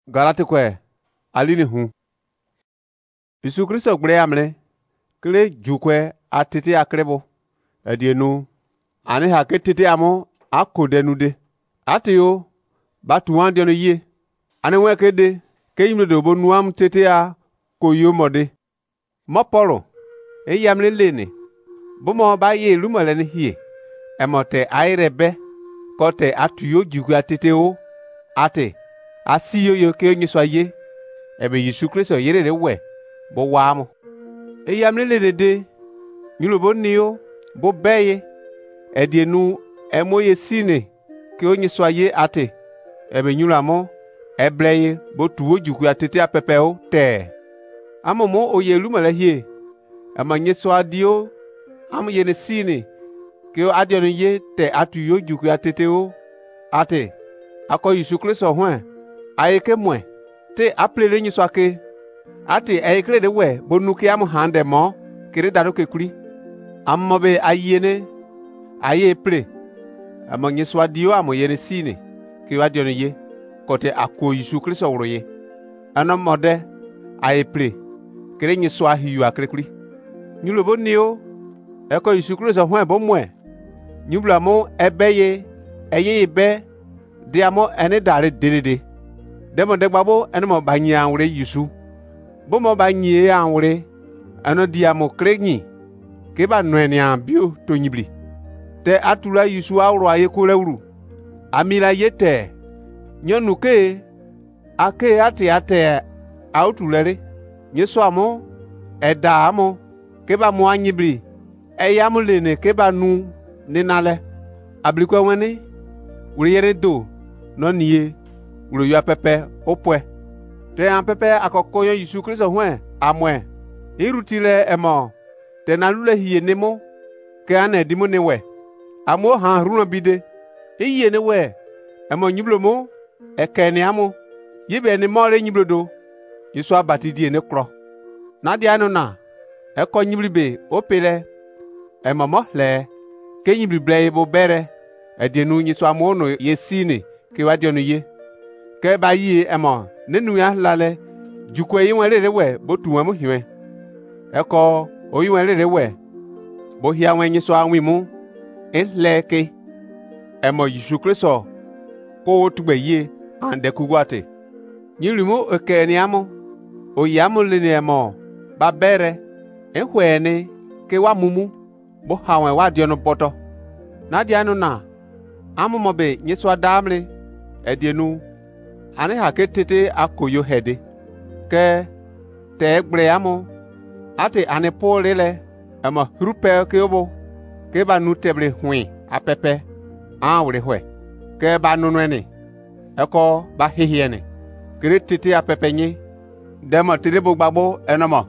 Galati kwe alini hu. Yesu Kristo gbre amle kle jukwe atete akrebo edienu ani ha ketete amo akodenude atio batuan diono ye ani wekede keyimle do bonuam tete a koyomode mopolo eyamle lene bomo ba ye lumale ni hie emote airebe kote atuyo jukwe atete o ate asiyo yo ke nyiswa ye ebe Yesu Kristo yerere we bo wamo eyamle lede nyulobo niyo bo beye edienu emoye sine ke onyiswa ye ate ebe nyulamo ebleye bo tuwo jukwe atete apepeo te amomo oyelu malahie amanyeswa dio am yene sine ke adionu ye te atuyo jukwe atete o ate ako Yesu Kristo hwan ayeke mwe te aplele nyiswa ke ate ayekre de we bonuke am hande mo kire daru ke kuri ammobe ayene aye ple amanyeswa dio amoyene sine ke adionu ye kote ako Yesu Kristo woro ye anamode aye ple kire nyiswa hiyu akre kuri nyulobo nio eko Yesu Kristo hwan bo mwe nyublamo ebeye eye be diamo ene dare dedede demo de gbabo ene mo banyi anwre Yesu bo mo banyi anwre eno diamo krenyi ke ba noeni ambio to nyibli te atula Yesu awro aye ko lewru amila yete nyonu ke ake ate autulere nyeso amo eda amo ke ba mo anyibli eyamu lene ke ba nu ninale ablikwa wani wuri yere do no niye wuri yo pepe opwe te an pepe akokoyo Yesu Kristo hwen amwe irutile emo te na lule hiye nemo ke ane dimo ne we amo han runo bide iye ne we emo nyiblomo ekene amo yibe ne more nyiblodo Yesu abati die ne kro na dia no na eko nyiblibe opele emo mo le ke nyiblible bo bere edienu Yesu amono yesine ke wadionu ye ke ba yi emo nenu ya lale jukwe yi wenrere we bo tuwemu hiwe eko oyi wenrere we bo hia wen Yesu anwimu enleke emo Yesu Kristo ko tugbe ye ande kugwate nyirimu ekeni amo oyamu lene emo ba bere ehwene ke wa mumu bo hawen wadionu boto na dianu na amumobe Yesu adamle edienu ani haketete akoyo hede ke te gbre amo ate ani polele ama rupe ke obo ke ba nu teble hwi apepe awre hwe ke ba nunwene eko ba hihiene kere tete apepe nyi demo tede bo gbagbo enomo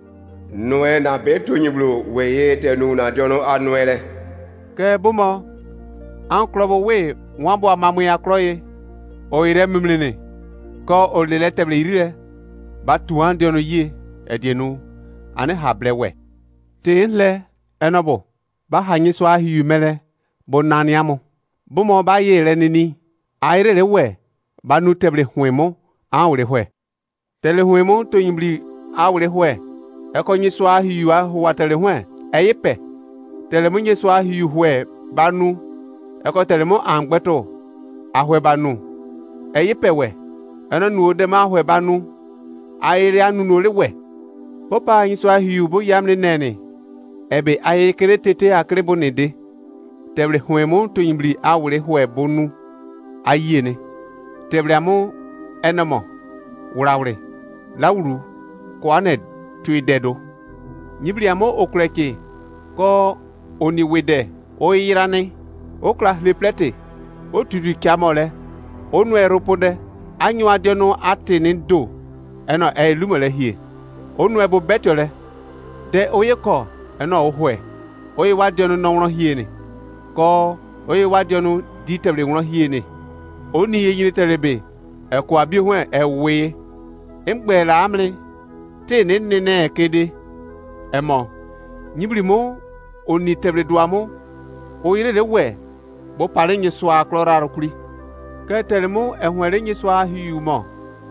noe na beto nyiblo weye te nu na jono anuele ke bomo an klobo we wambo amamu ya kroye o ire mimlene ko o lele teble irire ba tuan de no ye edienu ane hablewe te le enobo ba hanyi so ahiyu mele bo naniamo bomo ba ye re nini aire le we ba nu teble hwemo awre hwe tele hwemo to yimbli awre hwe eko nyi so ahiyu ahwa tele hwe eyipe tele munye so ahiyu hwe banu eko tele mo angbeto ahwe banu eyipewe eno nu de ma ahwe banu aire anu no lewe popa nyi so ahiyu bo yamne nene ebe aye kere tete akrebo nede teble hwemo to yimbli awre hwe bonu ayene teble amo enomo wurawre lawru ko ane tuidedo nyibli amo okreke ko oniwede oyirane okla leplete otudu kiamole onu eropode anyu adiono atini do eno elumole hie onu ebo betole de oyeko eno ohwe oyi wadiono no wro hie ni ko oyi wadiono diteble wro hie ni oni yeyini terebe eko abi hwe ewe emgbela amle tini nene kede emo nyiblimo oni teble duamo oyire de we bo pare nyi so aklora rokuri ke telemo ehwere nyi so ahiumo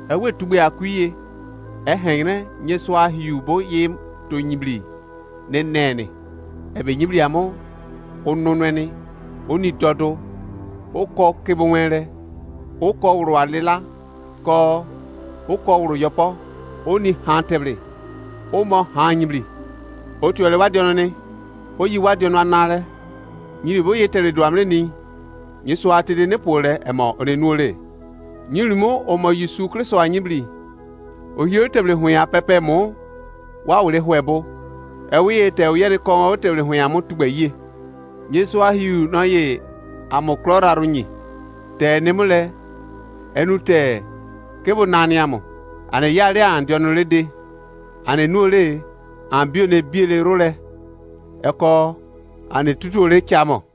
ewe tugbe akuye ehengre nyeswa hiu bo yim to nyibli ne nene ebe nyibli amo ononweni oni todo oko kebonwere oko wuro alila ko oko wuro yopo oni hanteble o mo hanyibli o tuele wadiono ni o yi wadiono anare nyiri bo yetere do amle ni nyeso atede ne pole emo one nuole nyiri mo o mo Yesu Kristo anyibli o yeteble hu ya pepe mo wa wole hwebo e wi ete o yere ko o teble hu ya mo tugbaye nyeso ahiu no ye amoklora runyi te nemule enute kebo nani amo ane yale andiono lede ane nuole ambio ne biele role eko ane tutu le chamo